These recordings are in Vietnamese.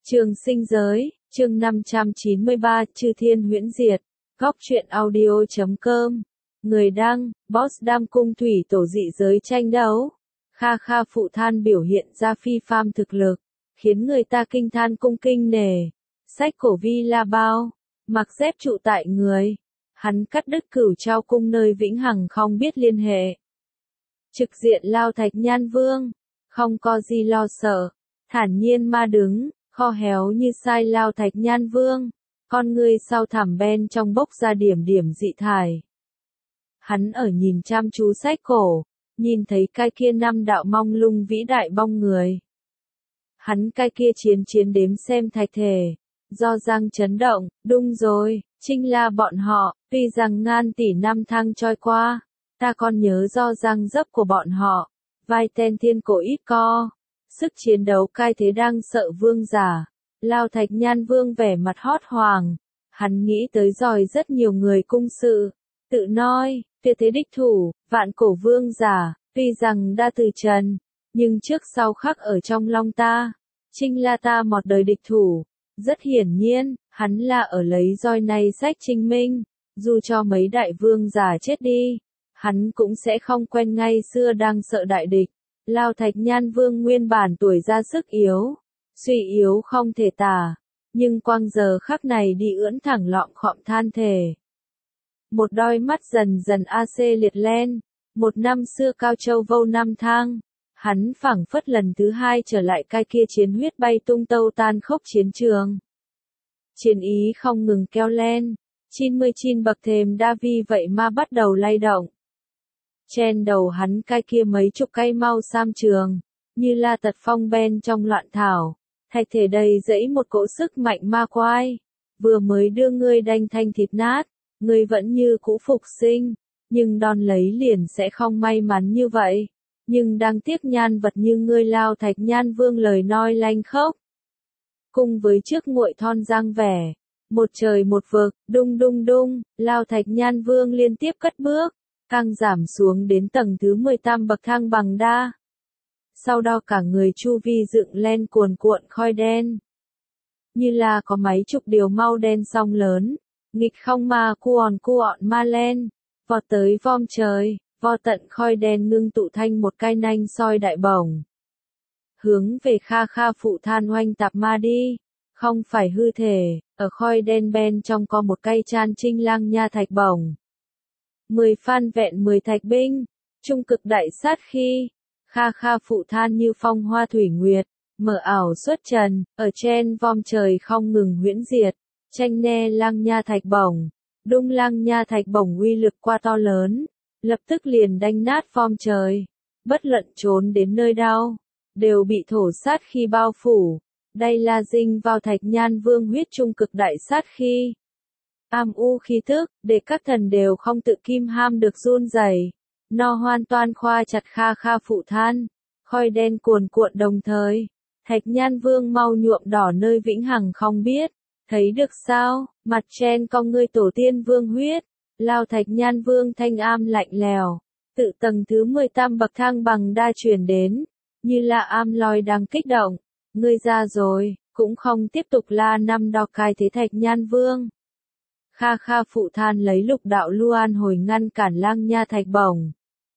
Trường sinh giới, chương 593, Chư Thiên Huyễn Diệt, Góc truyện audio.com. Người đăng, Boss Đam Cung Thủy Tổ dị giới tranh đấu. Kha Kha phụ than biểu hiện ra phi phàm thực lực, khiến người ta kinh than cung kinh nể. Sách cổ vi la bao, mặc dép trụ tại người. Hắn cắt đứt cửu trao cung nơi vĩnh hằng không biết liên hệ. Trực diện lao thạch nhan vương, không có gì lo sợ, thản nhiên ma đứng. Kho héo như sai lao thạch nhan vương, con ngươi sau thẳm bên trong bốc ra điểm điểm dị thải. Hắn ở nhìn chăm chú sách cổ, nhìn thấy cái kia năm đạo mong lung vĩ đại bong người. Hắn cái kia chiến đếm xem thạch thể, do răng chấn động, đúng rồi, chính là bọn họ, tuy rằng ngàn tỷ năm thăng trôi qua, ta còn nhớ do răng dấp của bọn họ, vai tên thiên cổ ít co. Sức chiến đấu cai thế đang sợ vương giả, lao thạch nhan vương vẻ mặt hót hoàng, hắn nghĩ tới rồi rất nhiều người cung sự, tự nói, tuyệt thế đích thủ, vạn cổ vương giả, tuy rằng đã từ trần, nhưng trước sau khắc ở trong lòng ta, chính là ta một đời địch thủ, rất hiển nhiên, hắn là ở lấy roi này sách chứng minh, dù cho mấy đại vương giả chết đi, hắn cũng sẽ không quen ngay xưa đang sợ đại địch. Lao thạch nhan vương nguyên bản tuổi ra sức yếu, suy yếu không thể tả, nhưng quang giờ khắc này đi ưỡn thẳng lọng khọm than thể. Một đôi mắt dần dần AC liệt lên, một năm xưa cao châu vô năm thang, hắn phảng phất lần thứ hai trở lại cái kia chiến huyết bay tung tâu tan khốc chiến trường. Chiến ý không ngừng keo lên, 99 bậc thềm đa vi vậy mà bắt đầu lay động. Trên đầu hắn cái kia mấy chục cây mau sam trường, như là tật phong bên trong loạn thảo, thạch thể đầy dẫy một cỗ sức mạnh ma quái. Vừa mới đưa ngươi đanh thanh thịt nát, ngươi vẫn như cũ phục sinh, nhưng đòn lấy liền sẽ không may mắn như vậy. Nhưng đáng tiếc nhan vật như ngươi lao thạch nhan vương lời nói lanh khốc. Cùng với trước nguội thon giang vẻ, một trời một vực, đung đung đung, lao thạch nhan vương liên tiếp cất bước. Càng giảm xuống đến tầng thứ 18 bậc thang bằng đa. Sau đó cả người chu vi dựng lên cuồn cuộn khói đen. Như là có mấy chục điều mau đen song lớn, nghịch không ma cuộn ma lên, vọt tới vom trời, vo tận khói đen ngưng tụ thành một cái nanh soi đại bổng. Hướng về Kha Kha phụ than oanh tạp ma đi, không phải hư thể, ở khói đen bên trong có một cây chan trinh lang nha thạch bổng. 10 phan vẹn 10 thạch binh, trung cực đại sát khi, Kha Kha phụ than như phong hoa thủy nguyệt, mở ảo xuất trần, ở trên vom trời không ngừng huyễn diệt, tranh ne lang nha thạch bổng, đung lang nha thạch bổng uy lực qua to lớn, lập tức liền đánh nát vom trời, bất luận trốn đến nơi đâu, đều bị thổ sát khi bao phủ, đây là dinh vào thạch nhan vương huyết trung cực đại sát khi. Am u khí thức, để các thần đều không tự kim ham được run rẩy. Nó hoàn toàn khoa chặt Kha Kha phụ than, khói đen cuồn cuộn đồng thời. Thạch nhan vương mau nhuộm đỏ nơi vĩnh hằng không biết, thấy được sao, mặt trên con ngươi tổ tiên vương huyết, lao thạch nhan vương thanh am lạnh lèo, tự tầng thứ 18 bậc thang bằng đa truyền đến, như là am lòi đang kích động, ngươi ra rồi, cũng không tiếp tục la năm đo cai thế thạch nhan vương. Kha Kha phụ than lấy lục đạo luan hồi ngăn cản lang nha thạch bổng.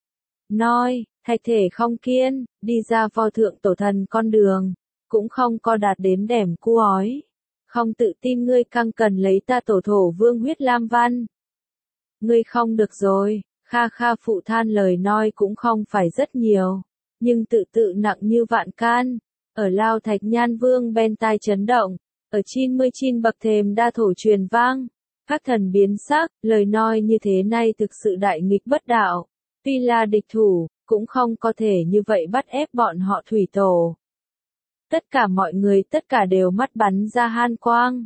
Nói, thạch thể không kiên, đi ra vô thượng tổ thần con đường, cũng không có đạt đến đẻm cu ói. Không tự tin ngươi căng cần lấy ta tổ thổ vương huyết lam văn. Ngươi không được rồi, Kha Kha phụ than lời nói cũng không phải rất nhiều, nhưng tự nặng như vạn can. Ở lao thạch nhan vương bên tai chấn động, ở 99 bậc thềm đa thổ truyền vang. Các thần biến sắc, lời nói như thế này thực sự đại nghịch bất đạo. Tuy là địch thủ, cũng không có thể như vậy bắt ép bọn họ thủy tổ. Tất cả mọi người tất cả đều mắt bắn ra han quang.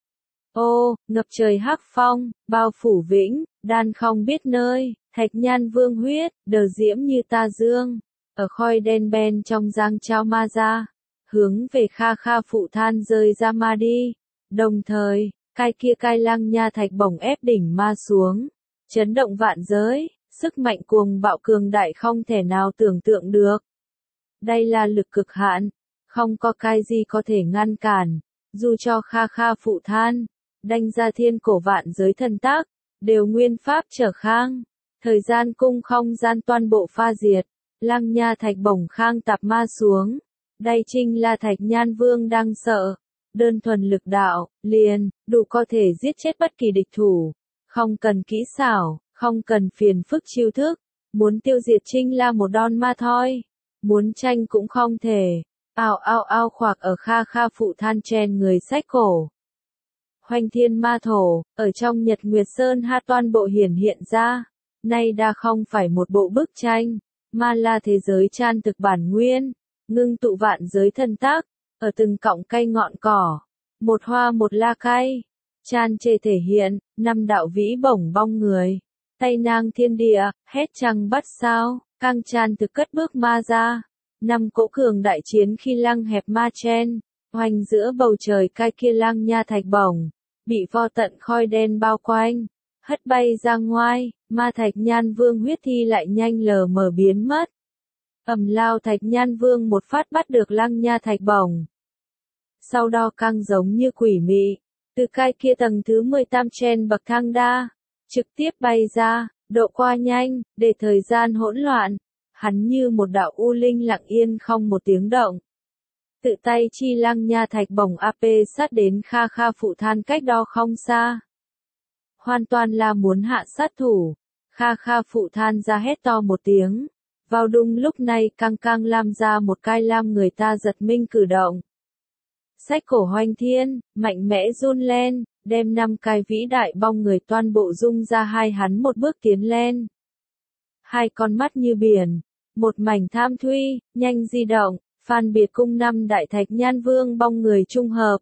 Ô, ngập trời hắc phong, bao phủ vĩnh, đan không biết nơi, thạch nhan vương huyết, đờ diễm như ta dương. Ở khói đen bên trong giang trao ma ra, hướng về Kha Kha phụ than rơi ra ma đi. Đồng thời, cái kia cai lang nha thạch bổng ép đỉnh ma xuống, chấn động vạn giới, sức mạnh cuồng bạo cường đại không thể nào tưởng tượng được. Đây là lực cực hạn, không có cái gì có thể ngăn cản, dù cho Kha Kha phụ than, đanh ra thiên cổ vạn giới thần tác, đều nguyên pháp trở khang. Thời gian cung không gian toàn bộ pha diệt, Lăng Nha Thạch bổng khang tạp ma xuống. Đay Trinh La Thạch Nhan Vương đang sợ, đơn thuần lực đạo, liền, đủ có thể giết chết bất kỳ địch thủ. Không cần kỹ xảo, không cần phiền phức chiêu thức, muốn tiêu diệt Trinh La một đòn ma thôi. Muốn tranh cũng không thể. Ao ao ao khoạc ở Kha Kha phụ than chen người sách cổ. Hoành thiên ma thổ, ở trong Nhật Nguyệt Sơn ha toàn bộ hiển hiện ra. Nay đã không phải một bộ bức tranh, mà là thế giới chan thực bản nguyên, ngưng tụ vạn giới thân tác, ở từng cọng cây ngọn cỏ, một hoa một la cây, chan chê thể hiện, năm đạo vĩ bổng bong người, tay nang thiên địa, hét trăng bắt sao, căng chan thực cất bước ma ra, năm cỗ cường đại chiến khi lăng hẹp ma chen, hoành giữa bầu trời cai kia Lăng Nha Thạch bổng, bị vô tận khói đen bao quanh. Hất bay ra ngoài, ma Thạch Nhan Vương huyết thi lại nhanh lờ mờ biến mất. Lao Thạch Nhan Vương một phát bắt được Lăng Nha Thạch bổng. Sau đó căng giống như quỷ mị, từ cái kia tầng thứ 18 trên bậc thang đa, trực tiếp bay ra, độ qua nhanh, để thời gian hỗn loạn. Hắn như một đạo u linh lặng yên không một tiếng động. Tự tay chi Lăng Nha Thạch bổng AP sát đến Kha Kha phụ than cách đó không xa. Hoàn toàn là muốn hạ sát thủ. Kha Kha phụ than ra hét to một tiếng. Vào đúng lúc này căng căng làm ra một cái làm người ta giật mình cử động. Sách cổ hoành thiên, mạnh mẽ run lên, đem 5 cái vĩ đại bong người toàn bộ rung ra hai hắn một bước tiến lên. Hai con mắt như biển, một mảnh tham thuy, nhanh di động, Phan Biệt cung 5 đại Thạch Nhan Vương bong người trung hợp.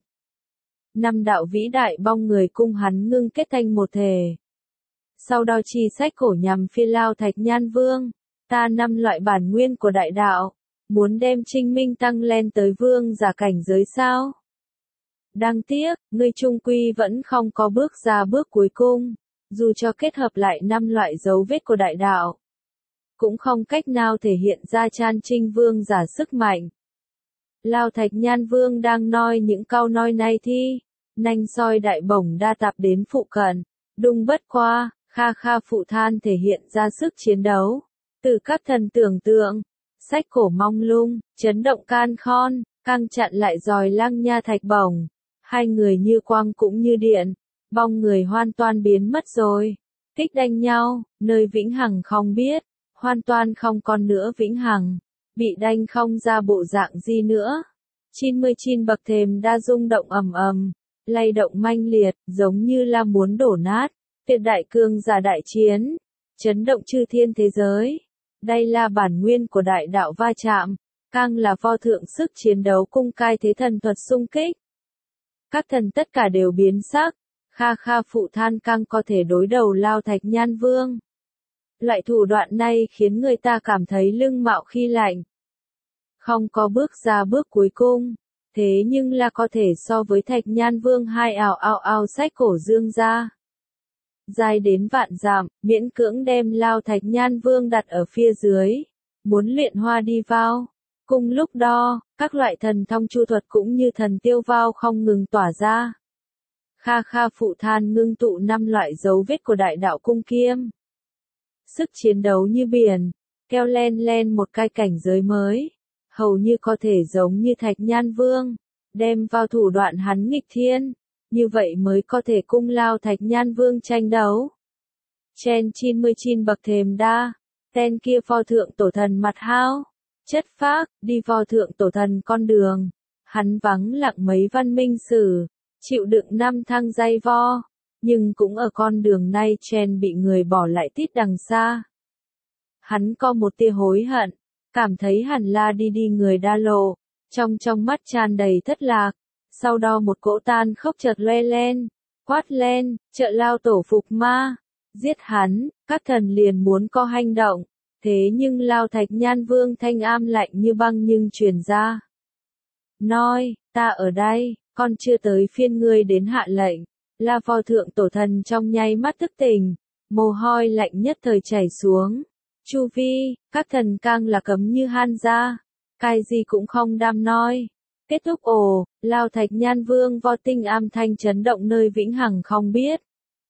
5 đạo vĩ đại bong người cung hắn ngưng kết thành một thể. Sau đó chi sách cổ nhằm phi lao Thạch Nhan Vương, ta 5 loại bản nguyên của đại đạo, muốn đem Trinh Minh tăng lên tới vương giả cảnh giới sao? Đáng tiếc, ngươi trung quy vẫn không có bước ra bước cuối cùng, dù cho kết hợp lại 5 loại dấu vết của đại đạo, cũng không cách nào thể hiện ra chan Trinh vương giả sức mạnh. Lao Thạch Nhan Vương đang nói những câu nói này thì, nanh soi đại bổng đa tạp đến phụ cận, đung bất qua, Kha Kha phụ than thể hiện ra sức chiến đấu. Từ các thần tưởng tượng, sách cổ mong lung, chấn động can khon, căng chặn lại dòi Lăng Nha Thạch bổng. Hai người như quang cũng như điện, bong người hoàn toàn biến mất rồi. Kích đánh nhau, nơi vĩnh hằng không biết, hoàn toàn không còn nữa vĩnh hằng, bị đánh không ra bộ dạng gì nữa. 99 bậc thềm đa rung động ầm ầm, lay động manh liệt, giống như là muốn đổ nát. Tuyệt đại cương giả đại chiến, chấn động chư thiên thế giới. Đây là bản nguyên của đại đạo va chạm, càng là vô thượng sức chiến đấu cung cai thế thần thuật xung kích. Các thần tất cả đều biến sắc, Kha Kha phụ than càng có thể đối đầu Lao Thạch Nhan Vương. Loại thủ đoạn này khiến người ta cảm thấy lưng mạo khi lạnh. Không có bước ra bước cuối cùng, thế nhưng là có thể so với Thạch Nhan Vương hai ào ào ào sách cổ dương ra. Dài đến vạn dặm, miễn cưỡng đem Lao Thạch Nhan Vương đặt ở phía dưới, muốn luyện hoa đi vào. Cùng lúc đó, các loại thần thông chu thuật cũng như thần tiêu vào không ngừng tỏa ra. Kha Kha phụ than ngưng tụ 5 loại dấu vết của đại đạo cung kiêm. Sức chiến đấu như biển, keo len len một cái cảnh giới mới, hầu như có thể giống như Thạch Nhan Vương, đem vào thủ đoạn hắn nghịch thiên. Như vậy mới có thể cung Lao Thạch Nhan Vương tranh đấu. Trên 99 bậc thềm đa, tên kia pho thượng tổ thần mặt hao, chất phác, đi pho thượng tổ thần con đường. Hắn vắng lặng mấy văn minh sử, chịu đựng 5 thăng dây vo, nhưng cũng ở con đường này trên bị người bỏ lại tít đằng xa. Hắn có một tia hối hận, cảm thấy hẳn là đi người đa lộ, trong mắt tràn đầy thất lạc. Sau đó một cỗ tan khốc chợt loe lên, quát lên, trợ Lao tổ phục ma, giết hắn. Các thần liền muốn có hành động, thế nhưng Lao Thạch Nhan Vương thanh am lạnh như băng nhưng truyền ra. Nói, ta ở đây, con chưa tới phiên ngươi đến hạ lệnh. La Phò thượng tổ thần trong nháy mắt thức tỉnh, mồ hôi lạnh nhất thời chảy xuống. Chu vi, các thần càng là cấm như han ra, cái gì cũng không đam nói. Kết thúc ồ, Lao Thạch Nhan Vương vo tinh am thanh chấn động nơi vĩnh hằng không biết.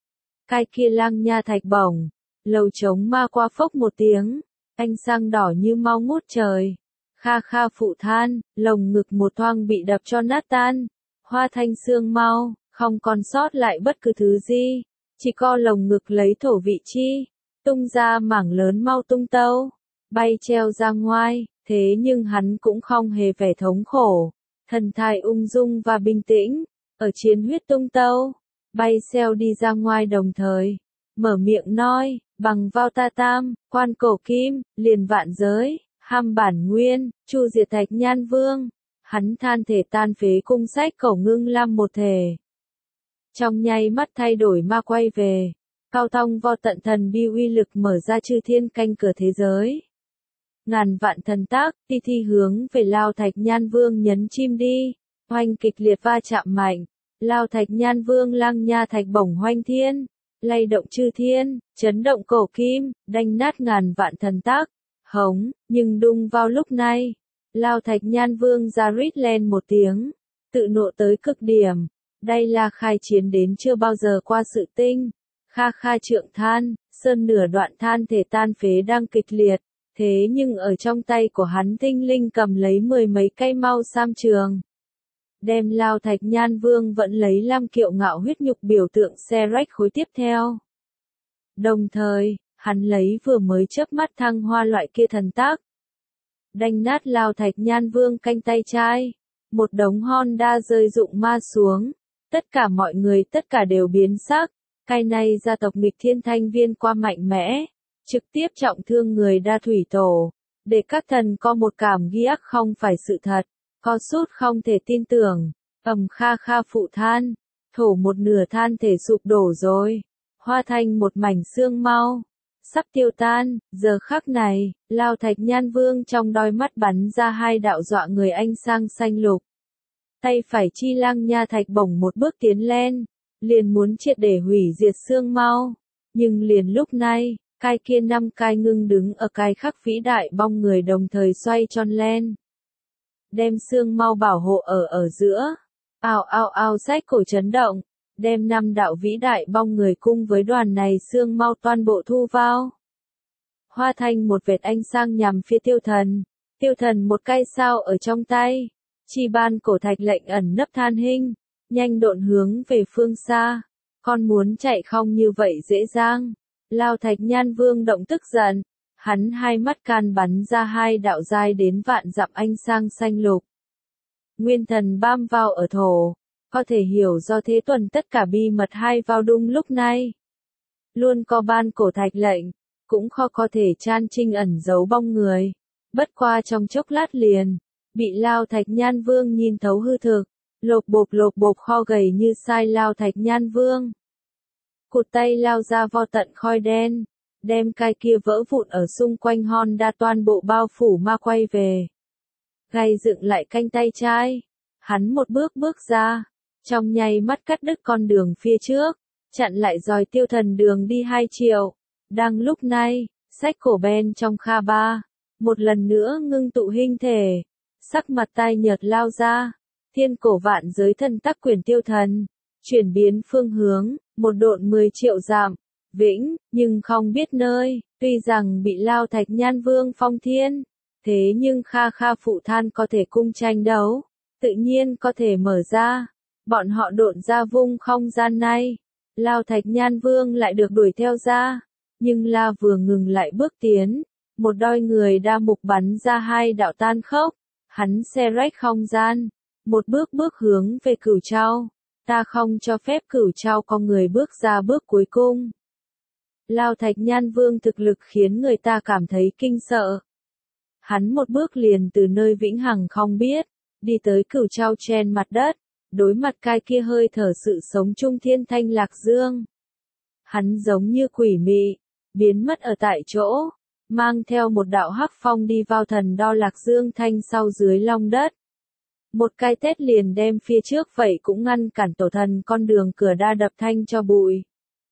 Cái kia Lang Nha Thạch bổng, lầu trống ma qua phốc một tiếng, ánh sang đỏ như mau ngút trời. Kha kha phụ than, lồng ngực một thoang bị đập cho nát tan. Hoa thanh xương mau, không còn sót lại bất cứ thứ gì. Chỉ có lồng ngực lấy thổ vị chi. Tung ra mảng lớn mau tung tâu. Bay treo ra ngoài, thế nhưng hắn cũng không hề vẻ thống khổ. Thần thái ung dung và bình tĩnh. Ở chiến huyết tung tâu. Bay xeo đi ra ngoài đồng thời. Mở miệng nói, bằng vào ta tam, quan cổ kim, liền vạn giới. Ham bản nguyên, chu diệt Thạch Nhan Vương. Hắn than thể tan phế cung sách cổ ngưng lam một thể. Trong nháy mắt thay đổi ma quay về. Cao thong vo tận thần bi uy lực mở ra chư thiên canh cửa thế giới. Ngàn vạn thần tác, ti thi hướng về Lao Thạch Nhan Vương nhấn chim đi. Hoành kịch liệt va chạm mạnh. Lao Thạch Nhan Vương Lang Nha Thạch bổng hoành thiên. Lay động chư thiên, chấn động cổ kim, đanh nát ngàn vạn thần tác. Hống, nhưng đung vào lúc này, Lao Thạch Nhan Vương ra rít lên một tiếng, tự nộ tới cực điểm. Đây là khai chiến đến chưa bao giờ qua sự tinh. Kha kha trượng than, sơn nửa đoạn than thể tan phế đang kịch liệt, thế nhưng ở trong tay của hắn tinh linh cầm lấy 10 mấy cây mau sam trường. Đem Lao Thạch Nhan Vương vẫn lấy lam kiệu ngạo huyết nhục biểu tượng xe rách khối tiếp theo. Đồng thời, hắn lấy vừa mới chớp mắt thăng hoa loại kia thần tác. Đanh nát Lao Thạch Nhan Vương canh tay trái. Một đống Honda rơi rụng ma xuống. Tất cả mọi người tất cả đều biến sắc. Cái này gia tộc nghịch thiên thanh viên qua mạnh mẽ. Trực tiếp trọng thương người đa thủy tổ. Để các thần có một cảm ghiếc không phải sự thật. Có sút không thể tin tưởng. Kha kha phụ than. Thổ một nửa than thể sụp đổ rồi. Hoa thành một mảnh xương mau. Sắp tiêu tan, giờ khắc này, Lao Thạch Nhan Vương trong đôi mắt bắn ra hai đạo dọa người ánh sang xanh lục. Tay phải chi Lang Nha Thạch bổng một bước tiến lên, liền muốn triệt để hủy diệt xương mau. Nhưng liền lúc này, cái kia 5 cái ngưng đứng ở cái khắc vĩ đại bong người đồng thời xoay tròn lên. Đem xương mau bảo hộ ở giữa. Ào ào ào sách cổ chấn động. Đem 5 đạo vĩ đại bong người cung với đoàn này xương mau toàn bộ thu vào. Hoa thành một vệt ánh sang nhằm phía tiêu thần. Tiêu thần một cây sao ở trong tay. Chi ban cổ thạch lệnh ẩn nấp than hình. Nhanh độn hướng về phương xa. Con muốn chạy không như vậy dễ dàng. Lao Thạch Nhan Vương động tức giận. Hắn hai mắt can bắn ra hai đạo dài đến vạn dặm ánh sang xanh lục. Nguyên thần bám vào ở thổ. Có thể hiểu do thế tuần tất cả bi mật hai vào đung lúc này. Luôn có ban cổ thạch lệnh, cũng khó có thể chan trinh ẩn giấu bong người. Bất qua trong chốc lát liền, bị Lao Thạch Nhan Vương nhìn thấu hư thực, lột bột kho gầy như sai Lao Thạch Nhan Vương. Cụt tay lao ra vo tận khói đen, đem cái kia vỡ vụn ở xung quanh Honda toàn bộ bao phủ ma quay về. Gay dựng lại canh tay trái, hắn một bước ra. Trong nháy mắt cắt đứt con đường phía trước, chặn lại dòi tiêu thần đường đi 2 triệu. Đang lúc này, sách cổ ben trong kha ba, một lần nữa ngưng tụ hình thể, sắc mặt tai nhợt lao ra, thiên cổ vạn giới thân tắc quyền tiêu thần, chuyển biến phương hướng, một độn 10 triệu dặm, vĩnh, nhưng không biết nơi, tuy rằng bị Lao Thạch Nhan Vương phong thiên, thế nhưng kha kha phụ than có thể cung tranh đấu, tự nhiên có thể mở ra. Bọn họ độn ra vung không gian này. Lao Thạch Nhan Vương lại được đuổi theo ra. Nhưng La vừa ngừng lại bước tiến. Một đôi người đa mục bắn ra hai đạo tan khốc. Hắn xe rách không gian. Một bước hướng về Cửu Châu. Ta không cho phép Cửu Châu có người bước ra bước cuối cùng. Lao Thạch Nhan Vương thực lực khiến người ta cảm thấy kinh sợ. Hắn một bước liền từ nơi vĩnh hằng không biết. Đi tới Cửu Châu trên mặt đất. Đối mặt cái kia hơi thở sự sống trung thiên thanh lạc dương. Hắn giống như quỷ mị, biến mất ở tại chỗ, mang theo một đạo hắc phong đi vào thần đo lạc dương thanh sau dưới lòng đất. Một cái tét liền đem phía trước vậy cũng ngăn cản tổ thần con đường cửa đa đập thanh cho bụi.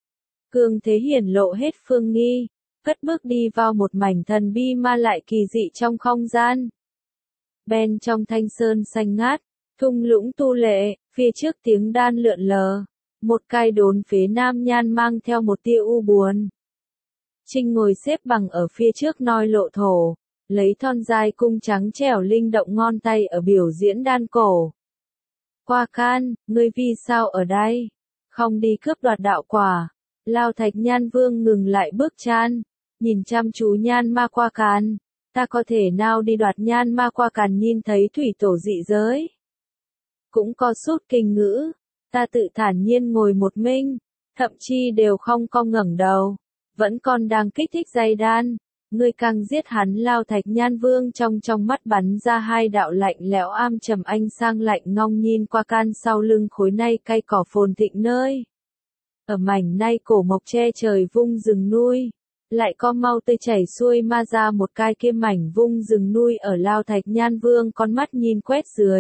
Cường thế hiển lộ hết phương nghi, cất bước đi vào một mảnh thần bi ma lại kỳ dị trong không gian. Bên trong thanh sơn xanh ngát, Thung lũng tu lệ, phía trước tiếng đan lượn lờ. Một cai đốn phế nam nhan mang theo một tia u buồn. Trinh ngồi xếp bằng ở phía trước noi lộ thổ, lấy thon dài cung trắng trẻo linh động ngon tay ở biểu diễn đan cổ. Qua Can, ngươi vì sao ở đây? Không đi cướp đoạt đạo quả. Lao Thạch Nhan Vương ngừng lại bước chân, nhìn chăm chú Nhan Ma Qua Can. Ta có thể nào đi đoạt Nhan Ma Qua Can nhìn thấy thủy tổ dị giới? Cũng có chút kinh ngữ, ta tự thản nhiên ngồi một mình, thậm chí đều không có ngẩng đầu, vẫn còn đang kích thích dây đan. Ngươi càng giết hắn. Lao Thạch Nhan Vương trong mắt bắn ra hai đạo lạnh lẽo am trầm anh sang lạnh ngong nhìn Qua Can sau lưng khối nay cây cỏ phồn thịnh nơi. Ở mảnh nay cổ mộc che trời vung rừng nuôi, lại có mau tươi chảy xuôi ma ra một cái kia mảnh vung rừng nuôi ở Lao Thạch Nhan Vương con mắt nhìn quét dưới.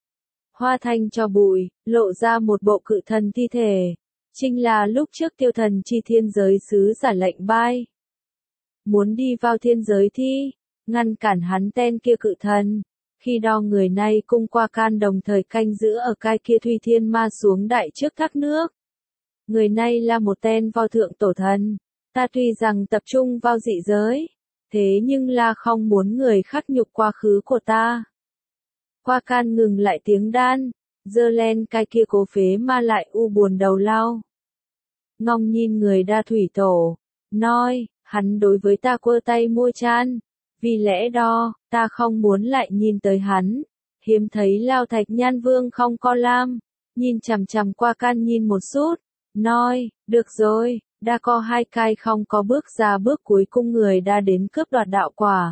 Hoa thanh cho bụi, lộ ra một bộ cự thần thi thể. Chính là lúc trước Tiêu Thần chi thiên giới sứ giả lệnh bai. Muốn đi vào thiên giới thi, ngăn cản hắn tên kia cự thần. Khi đó người này cùng Qua Can đồng thời canh giữ ở cái kia Thủy Thiên Ma xuống đại trước thác nước. Người này là một tên vô thượng tổ thần. Ta tuy rằng tập trung vào dị giới, thế nhưng là không muốn người khác nhục quá khứ của ta. Qua Can ngừng lại tiếng đan, giơ lên cái kia cố phế ma lại u buồn đầu lao. Ngong nhìn người đa thủy tổ, nói, hắn đối với ta quơ tay mua chan, vì lẽ đó, ta không muốn lại nhìn tới hắn. Hiếm thấy Lao Thạch Nhan Vương không có lam, nhìn chằm chằm Qua Can nhìn một chút, nói, được rồi, đã có hai cái không có bước ra bước cuối cùng người đã đến cướp đoạt đạo quả.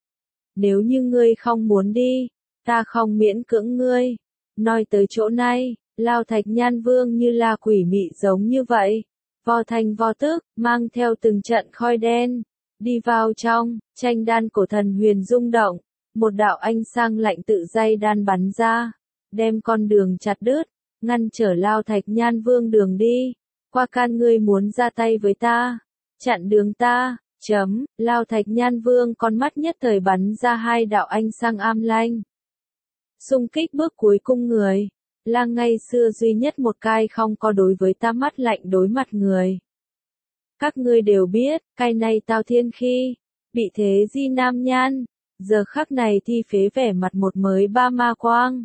Nếu như ngươi không muốn đi, ta không miễn cưỡng ngươi. Nói tới chỗ này, Lao Thạch Nhan Vương như là quỷ mị giống như vậy. Vo thành vo tức, mang theo từng trận khói đen. Đi vào trong, tranh đan cổ thần huyền rung động. Một đạo ánh sang lạnh tự dây đan bắn ra. Đem con đường chặt đứt, ngăn trở Lao Thạch Nhan Vương đường đi. Qua Can ngươi muốn ra tay với ta. Chặn đường ta, Lao Thạch Nhan Vương con mắt nhất thời bắn ra hai đạo ánh sang am lanh. Xung kích bước cuối cung người, là ngày xưa duy nhất một cái không có đối với ta mắt lạnh đối mặt người. Các ngươi đều biết, cái này Tào Thiên khi, bị thế di nam nhan, giờ khắc này thi phế vẻ mặt một mới ba ma quang.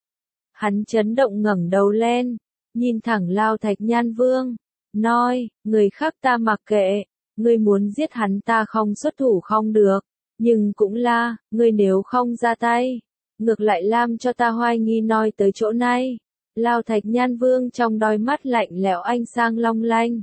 Hắn chấn động ngẩng đầu lên, nhìn thẳng Lao Thạch Nhan Vương, nói, người khác ta mặc kệ, ngươi muốn giết hắn ta không xuất thủ không được, nhưng cũng là, ngươi nếu không ra tay. Ngược lại làm cho ta hoài nghi nói tới chỗ này. Lao Thạch Nhan Vương trong đôi mắt lạnh lẽo ánh sang long lanh.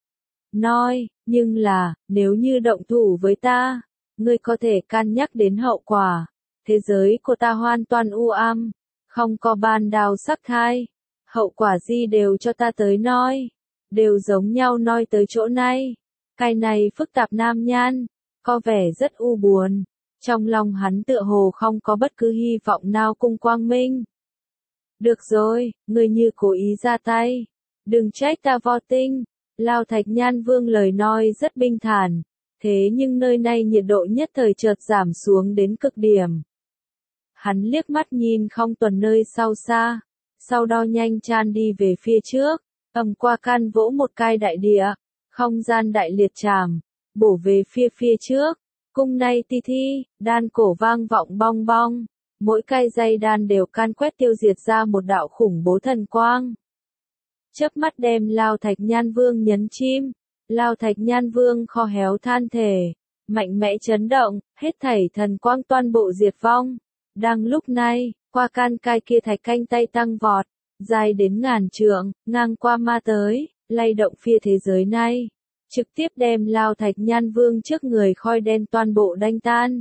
Nói, nhưng là, nếu như động thủ với ta, ngươi có thể cân nhắc đến hậu quả. Thế giới của ta hoàn toàn u ám, không có ban đào sắc thai. Hậu quả gì đều cho ta tới nói. Đều giống nhau nói tới chỗ này. Cái này phức tạp nam nhan, có vẻ rất u buồn. Trong lòng hắn tựa hồ không có bất cứ hy vọng nào cùng quang minh. Được rồi, ngươi như cố ý ra tay. Đừng trách ta vô tinh. Lao Thạch Nhan Vương lời nói rất bình thản. Thế nhưng nơi này nhiệt độ nhất thời chợt giảm xuống đến cực điểm. Hắn liếc mắt nhìn không tuần nơi sau xa. Sau đó nhanh chan đi về phía trước. Qua Can vỗ một cái đại địa. Không gian đại liệt trảm. Bổ về phía trước. Cung này ti thi, đan cổ vang vọng bong bong. Mỗi cây dây đan đều can quét tiêu diệt ra một đạo khủng bố thần quang. Chớp mắt đem Lao Thạch Nhan Vương nhấn chim. Lao Thạch Nhan Vương kho héo than thể. Mạnh mẽ chấn động, hết thảy thần quang toàn bộ diệt vong. Đang lúc này, Qua Can cái kia thạch canh tay tăng vọt. Dài đến ngàn trượng, ngang qua ma tới, lay động phía thế giới này. Trực tiếp đem Lao Thạch Nhan Vương trước người khói đen toàn bộ đánh tan.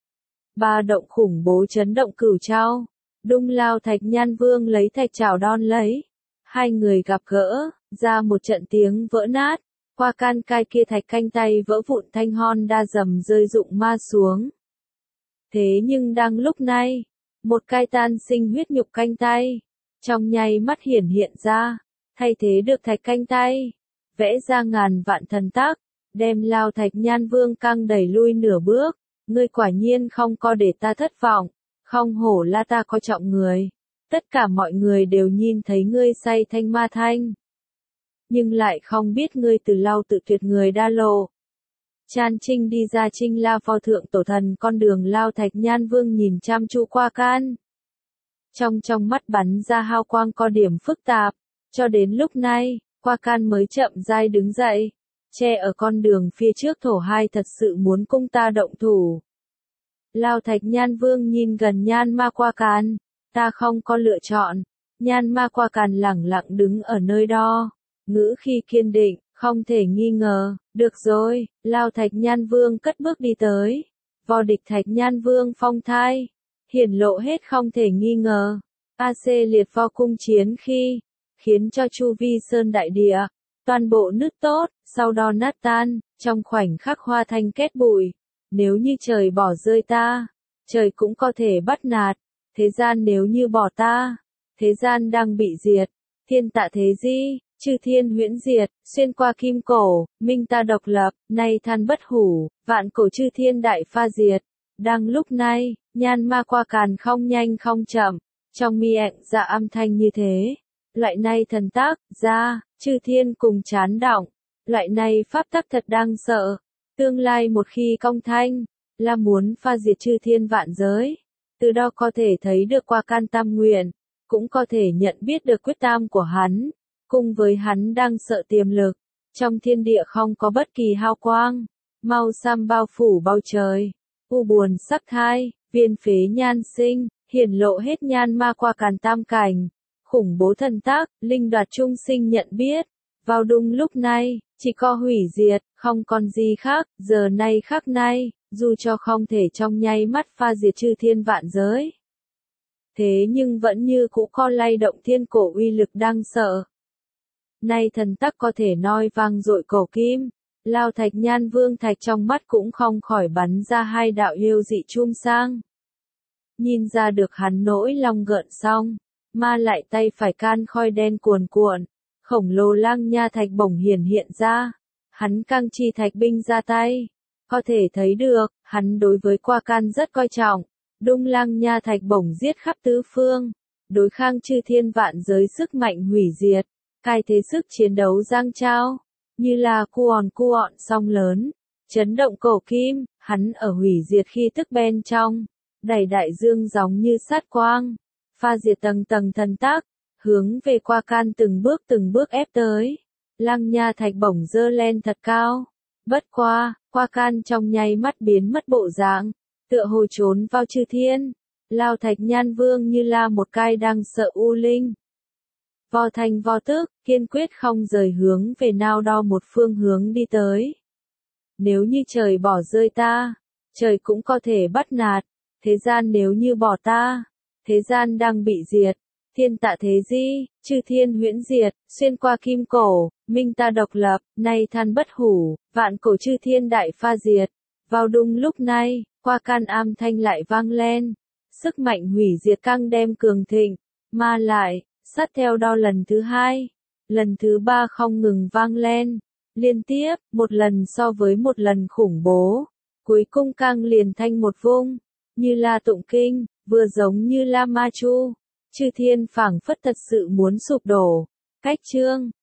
Ba động khủng bố chấn động cửu trao. Đung Lao Thạch Nhan Vương lấy thạch chảo đón lấy. Hai người gặp gỡ, ra một trận tiếng vỡ nát. Qua Can cái kia thạch canh tay vỡ vụn thanh hon đa dầm rơi rụng ma xuống. Thế nhưng đang lúc này, một cái tan sinh huyết nhục canh tay. Trong nháy mắt hiện ra, thay thế được thạch canh tay. Vẽ ra ngàn vạn thần tác, đem Lao Thạch Nhan Vương căng đẩy lui nửa bước. Ngươi quả nhiên không có để ta thất vọng, không hổ là ta có trọng người. Tất cả mọi người đều nhìn thấy ngươi say thanh ma thanh. Nhưng lại không biết ngươi từ lâu tự tuyệt người đa lộ. Chan Trinh đi ra Trinh La Phò thượng tổ thần con đường lao Thạch Nhan Vương nhìn chăm chú Qua Can. Trong mắt bắn ra hào quang có điểm phức tạp, cho đến lúc này, Qua Can mới chậm rãi đứng dậy, che ở con đường phía trước thổ hai thật sự muốn cung ta động thủ. Lao Thạch Nhan Vương nhìn gần Nhan Ma Qua Can, ta không có lựa chọn. Nhan Ma Qua Can lẳng lặng đứng ở nơi đó, ngữ khi kiên định, không thể nghi ngờ. Được rồi, Lao Thạch Nhan Vương cất bước đi tới. Vò địch Thạch Nhan Vương phong thai, hiển lộ hết không thể nghi ngờ. AC liệt vo cung chiến khi, khiến cho chu vi sơn đại địa, toàn bộ nứt tốt, sau đó nát tan, trong khoảnh khắc hoa thanh kết bụi. Nếu như trời bỏ rơi ta, trời cũng có thể bắt nạt. Thế gian nếu như bỏ ta, thế gian đang bị diệt. Thiên tạ thế di, chư thiên huyễn diệt, xuyên qua kim cổ, minh ta độc lập, nay than bất hủ, vạn cổ chư thiên đại pha diệt. Đang lúc này, Nhan Ma Qua Can không nhanh không chậm, trong miệng dạ âm thanh như thế. Loại này thần tác, ra, chư thiên cùng chán động. Loại này pháp tắc thật đáng sợ. Tương lai một khi công thanh, là muốn pha diệt chư thiên vạn giới. Từ đó có thể thấy được Qua Can tam nguyện, cũng có thể nhận biết được quyết tâm của hắn, cùng với hắn đang sợ tiềm lực. Trong thiên địa không có bất kỳ hào quang, màu xám bao phủ bầu trời, u buồn sắc thai, viên phế nhan sinh, hiển lộ hết Nhan Ma Qua Can tam cảnh, khủng bố thần tác, linh đoạt trung sinh nhận biết. Vào đúng lúc này, chỉ có hủy diệt, không còn gì khác, giờ này khắc này, dù cho không thể trong nháy mắt pha diệt chư thiên vạn giới. Thế nhưng vẫn như cũ có lay động thiên cổ uy lực đang sợ. Nay thần tắc có thể nói vang dội cổ kim, Lao Thạch Nhan Vương Thạch trong mắt cũng không khỏi bắn ra hai đạo yêu dị chum sang. Nhìn ra được hắn nỗi lòng gợn xong, mà lại tay phải can khói đen cuồn cuộn, khổng lồ Lang Nha Thạch bổng hiện ra, hắn căng chi thạch binh ra tay, có thể thấy được, hắn đối với Qua Can rất coi trọng, đung Lang Nha Thạch bổng giết khắp tứ phương, đối kháng chư thiên vạn giới sức mạnh hủy diệt, cai thế sức chiến đấu giang trao, như là cu ọn song lớn, chấn động cổ kim, hắn ở hủy diệt khi tức bên trong, đẩy đại dương giống như sát quang, pha diệt tầng tầng thần tác, hướng về Qua Can từng bước ép tới. Lang Nha Thạch bổng dơ lên thật cao. Bất qua, Qua Can trong nháy mắt biến mất bộ dạng, tựa hồ trốn vào chư thiên. Lao Thạch Nhan Vương như là một cái đang sợ u linh. Vo thành vo tức, kiên quyết không rời hướng về nào đó một phương hướng đi tới. Nếu như trời bỏ rơi ta, trời cũng có thể bắt nạt. Thế gian nếu như bỏ ta, thế gian đang bị diệt. Thiên tạ thế di, chư thiên huyễn diệt, xuyên qua kim cổ, minh ta độc lập, nay than bất hủ, vạn cổ chư thiên đại pha diệt. Vào đúng lúc này, Qua Can âm thanh lại vang lên, sức mạnh hủy diệt căng đem cường thịnh, mà lại, sát theo đó lần thứ hai, lần thứ ba không ngừng vang lên, liên tiếp, một lần so với một lần khủng bố, cuối cùng căng liền thanh một vung, như là tụng kinh, vừa giống như la ma chu. Chư thiên phảng phất thật sự muốn sụp đổ. Cách chương